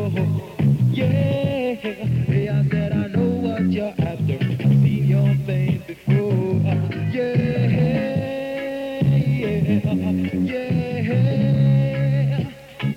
Yeah, hey, I said I know what you're after. I've seen your face before. Yeah, yeah, yeah,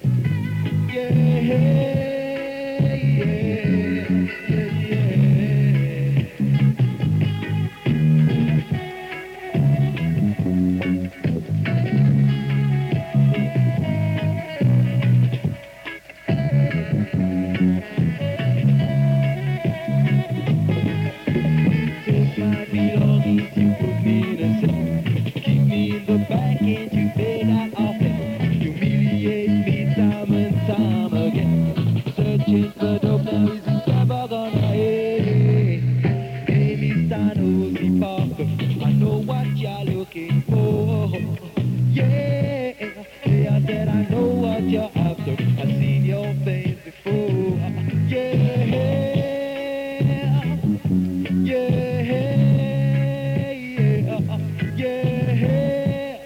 take my belongings, you put me in a cell. Keep me in the back and you pay that often. Humiliate me time and time again. Searching for dope now is never gonna end. Hey, Mr. Nosy Parker, I know what you're looking for. Yeah, hey, I said I know what you're after. I've seen your face before. Yeah. Yeah, yeah, yeah.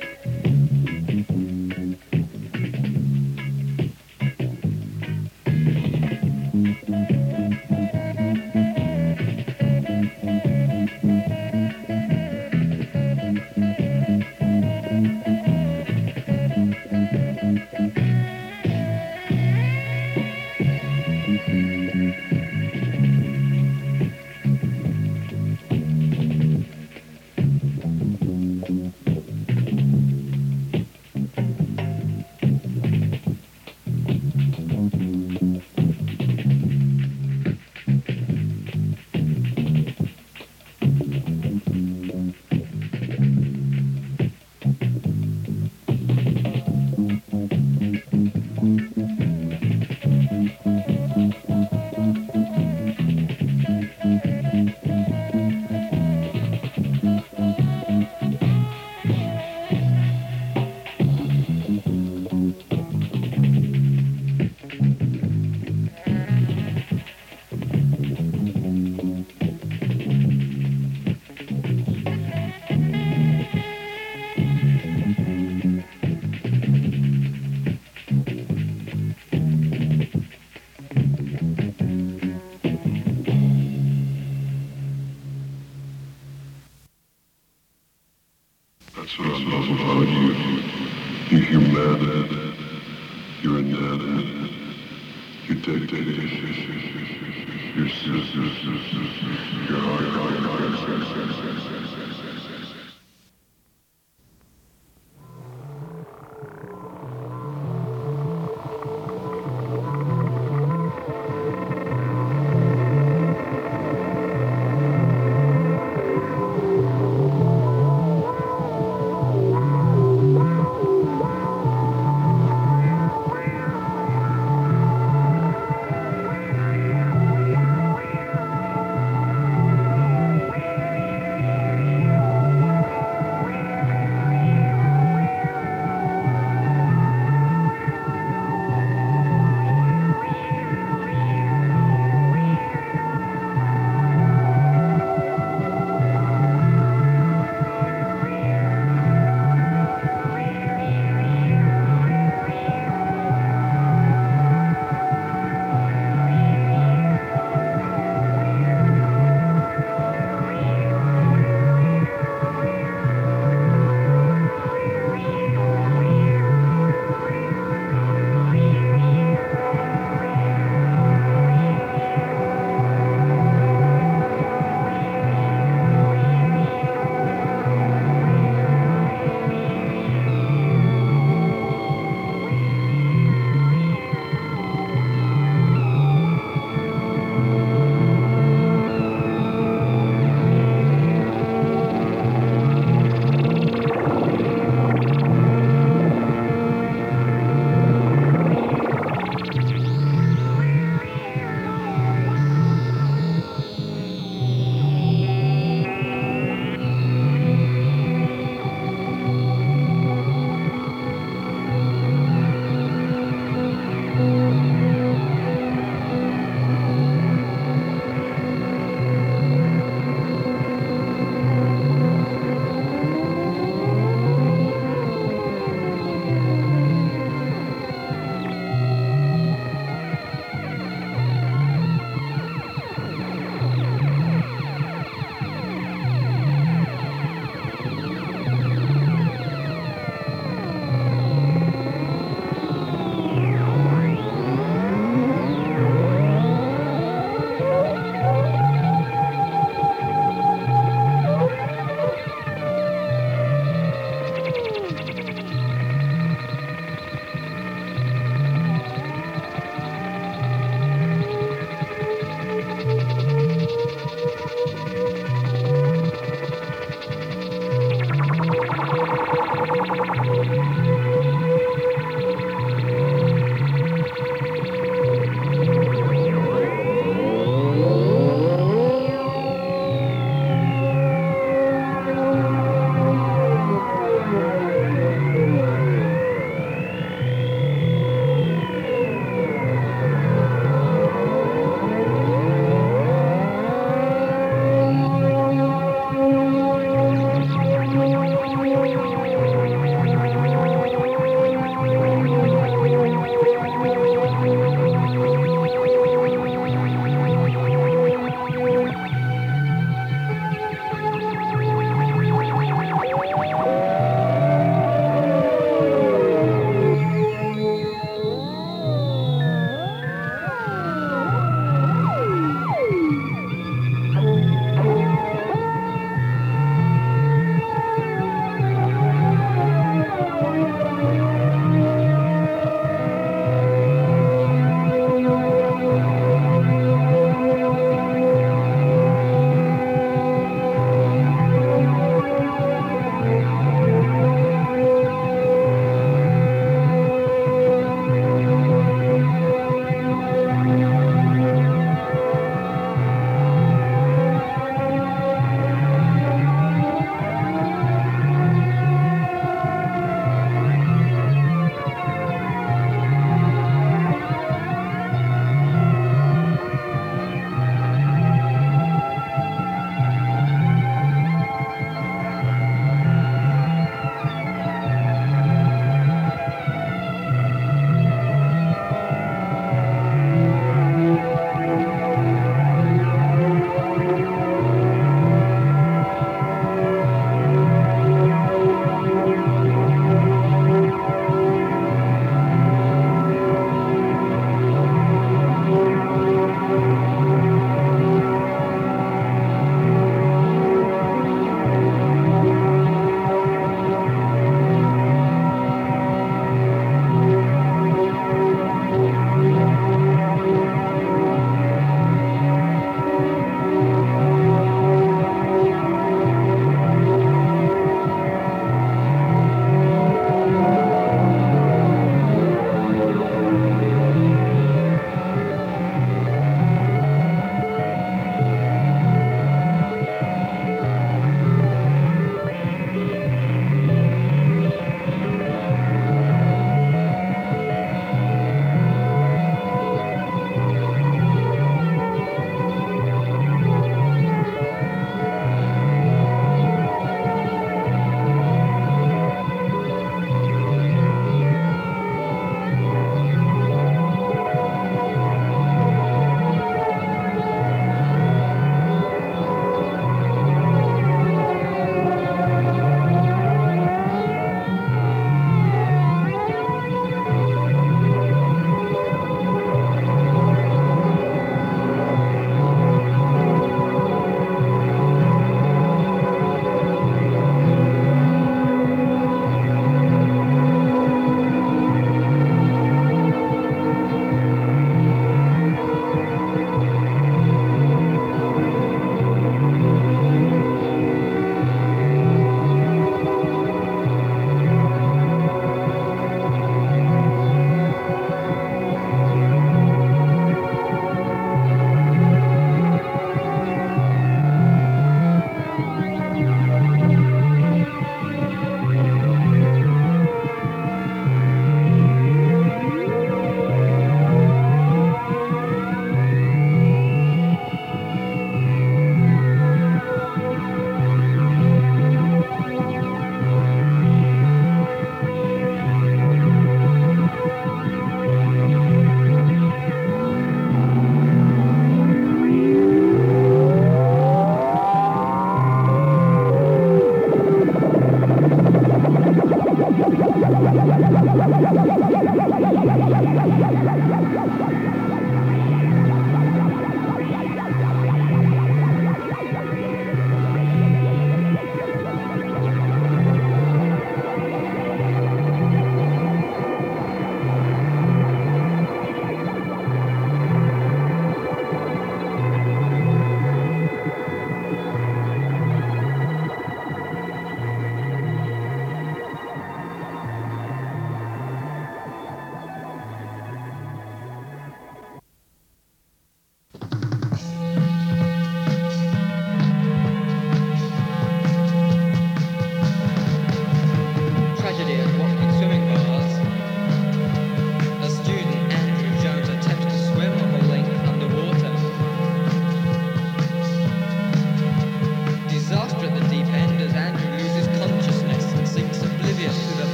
That's what I love about you. You're human. You're a man. You're dedicated. You're hard.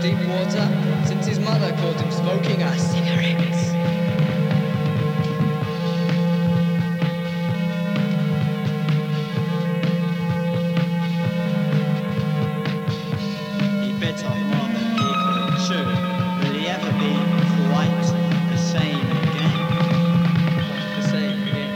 deep water since his mother caught him smoking a cigarette. He bit off more than he could chew. Will he ever be quite the same again? The same again.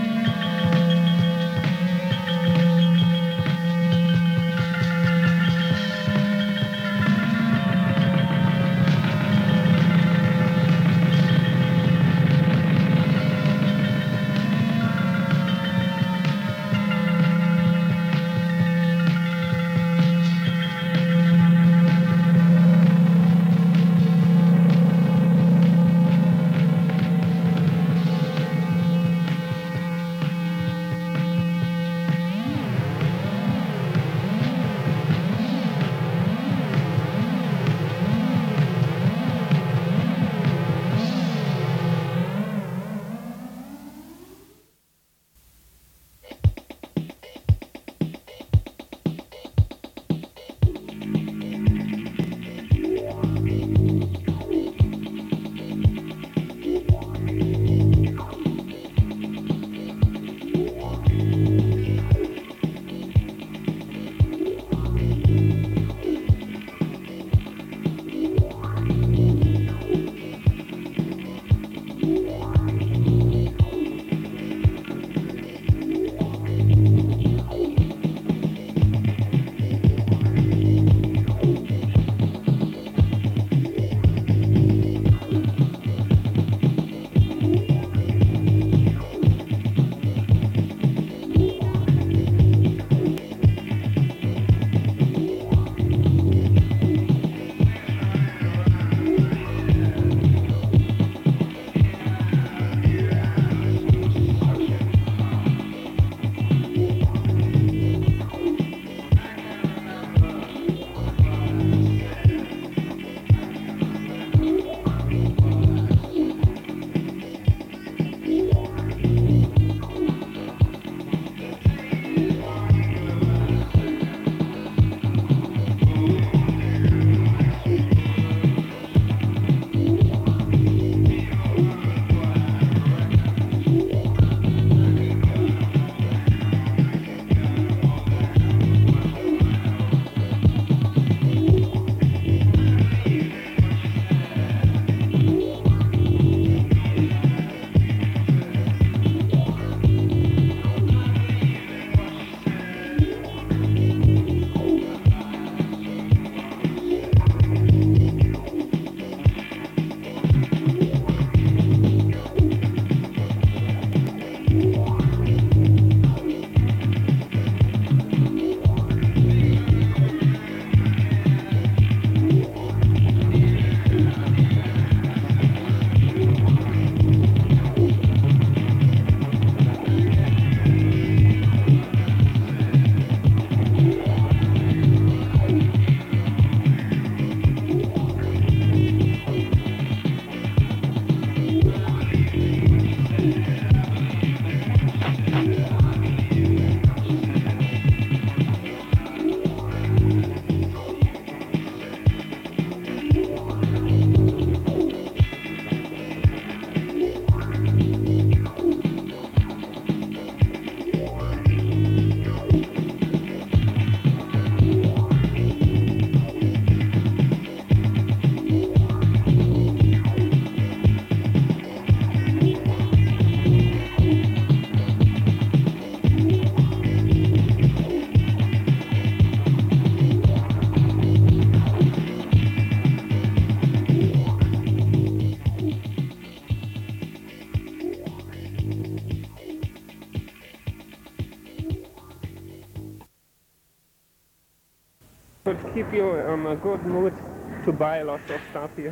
Would keep you in a good mood to buy lots of stuff here.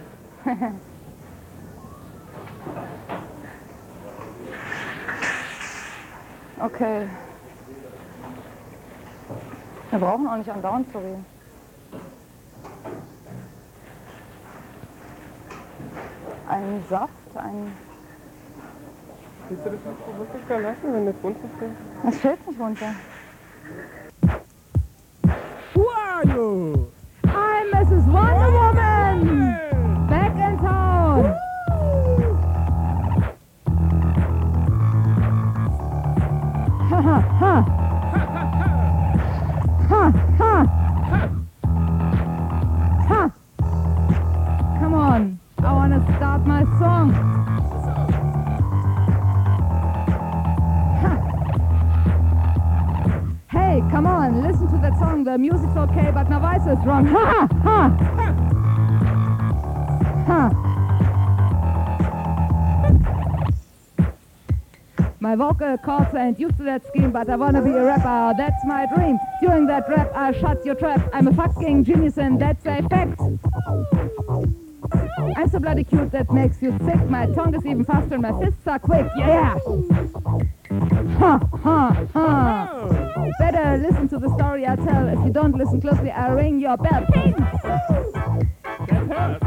Okay. Wir brauchen auch nicht andauernd zu reden. Ein Saft, ein... Willst du das nicht runterlassen, wenn das runterfällt? Es fällt nicht runter. Who are you? I'm Mrs. Wonder Woman! the music's okay, but my voice is wrong. Ha ha ha! My vocal cords ain't used to that scheme, but I wanna be a rapper, that's my dream. During that rap, I shut your trap. I'm a fucking genius and that's a fact. I'm so bloody cute that makes you sick. My tongue is even faster and my fists are quick. Yeah! Ha ha ha! Better listen to the story I tell. If you don't listen closely, I'll ring your bell. Ping! That hurt.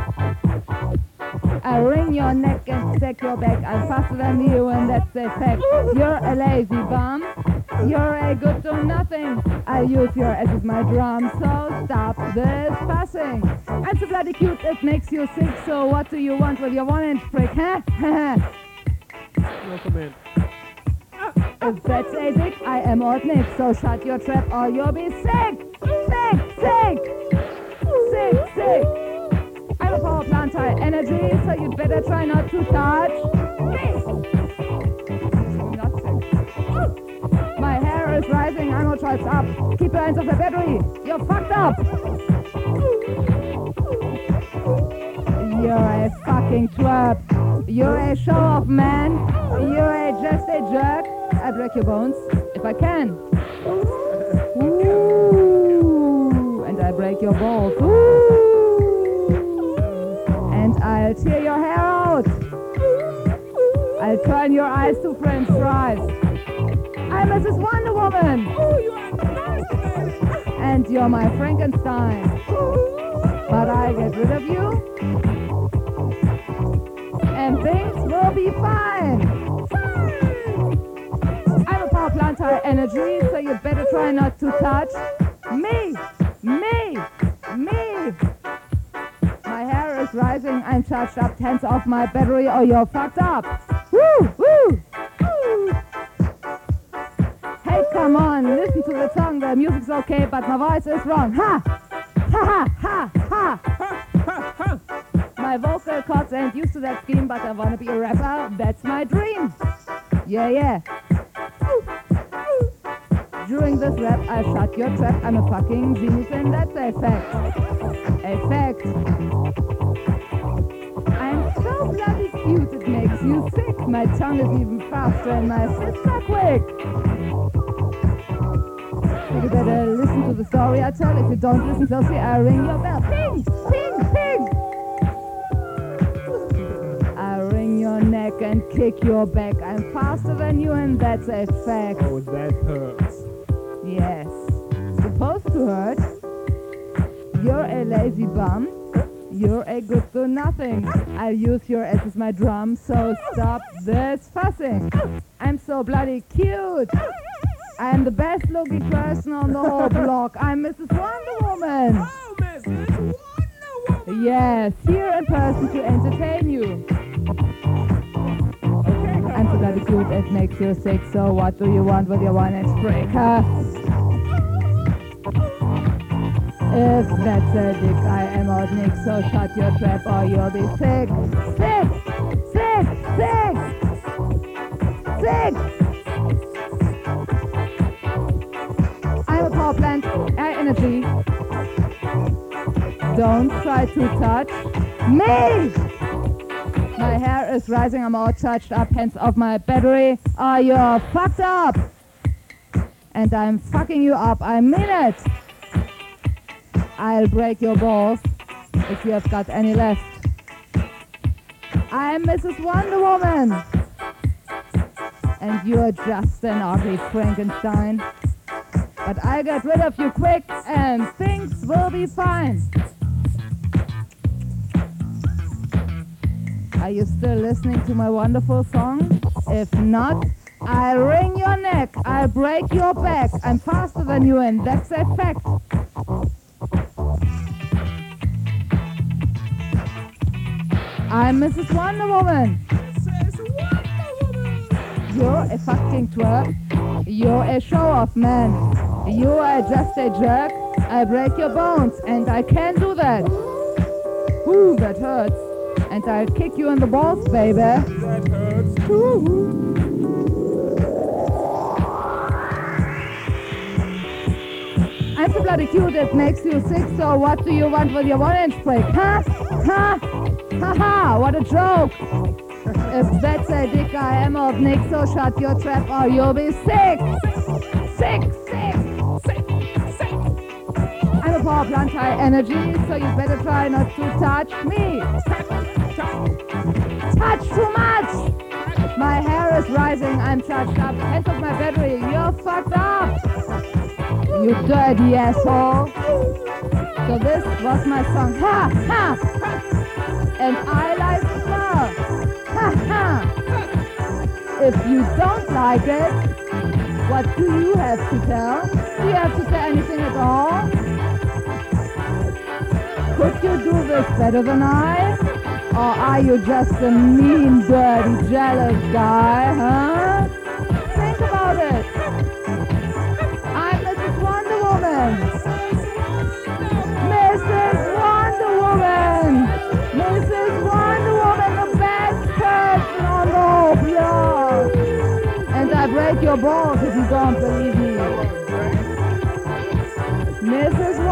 I wring your neck and stack your back. I'm faster than you and that's a fact. You're a lazy bum. You're a good to nothing. I use your ass as my drum, so stop this fussing. I'm so bloody cute it makes you sick. So what do you want with your 1-inch prick, huh? No comment. If that's a dick, I am old Nick. So shut your trap or you'll be sick. Sick, sick. Sick, sick. I'm a power plant high energy, so you'd better try not to touch me. Not sick. My hair is rising, I'm all charged up. Keep your hands off the battery, you're fucked up. You're a fucking twerp. You're a show-off man. You're just a jerk. I break your bones if I can. Ooh, and I break your balls. Ooh. And I'll tear your hair out. I'll turn your eyes to French fries. I'm Mrs. Wonder Woman. And you're my Frankenstein. But I get rid of you. And things will be fine. I'm a power plant high energy, so you better try not to touch me. Me. Me. My hair is rising, I'm charged up, hands off my battery or you're fucked up. Woo, woo, woo. Hey, come on, listen to the song, the music's okay, but my voice is wrong. Ha! Ha ha ha ha! My vocal cords ain't used to that scheme, but I wanna be a rapper, that's my dream. Yeah, yeah. During this rap, I shut your trap, I'm a fucking genius and that's a fact. A fact. I'm so bloody cute it makes you sick. My tongue is even faster and my fists are quick. You better listen to the story I tell. If you don't listen closely, I'll ring your bell. Ping! Ping! Ping! I'll wring your neck and kick your back. I'm faster than you and that's a fact. Oh, that hurts. Yes. Supposed to hurt. You're a lazy bum. You're a good to nothing. I'll use your ass as my drum, so stop this fussing. I'm so bloody cute. I'm the best looking person on the whole block. I'm Mrs. Wonder Woman. Oh, Mrs. Wonder Woman. Yes, here in person to entertain you. Okay, I'm so bloody cute, it makes you sick. So what do you want with your 1-inch breaker? If that's a dick, I am old Nick, so shut your trap or you'll be sick. Sick! Sick! Sick! Sick! I'm a power plant, high energy. Don't try to touch me! My hair is rising, I'm all charged up, hands off my battery. Are you fucked up? And I'm fucking you up, I mean it! I'll break your balls if you have got any left. I'm Mrs. Wonder Woman. And you're just an ugly Frankenstein. But I'll get rid of you quick and things will be fine. Are you still listening to my wonderful song? If not, I'll wring your neck, I'll break your back. I'm faster than you and that's a fact. I'm Mrs. Wonder Woman. Mrs. Wonder Woman. You're a fucking twerp. You're a show-off man. You are just a jerk. I break your bones and I can't do that. Ooh, that hurts. And I'll kick you in the balls, baby. That hurts too. I'm so so bloody cute it makes you sick, so what do you want with your 1-inch prick? Huh? Huh? Haha, what a joke! If that's a dick, I am old Nick, so shut your trap or you'll be sick! Sick, sick, sick, sick! I'm a power plant high energy, so you better try not to touch me! Touch too much! My hair is rising, I'm charged up. Hands off my battery, you're fucked up! You dirty asshole! So this was my song. Ha! Ha! And I like the smell. Ha! Ha! If you don't like it, what do you have to tell? Do you have to say anything at all? Could you do this better than I? Or are you just a mean, dirty, jealous guy, huh? Think about it. I'm Mrs. Wonder Woman. Mrs. Wonder Woman. Mrs. Wonder Woman, the best person on the whole block. And I break your balls if you don't believe me. Mrs.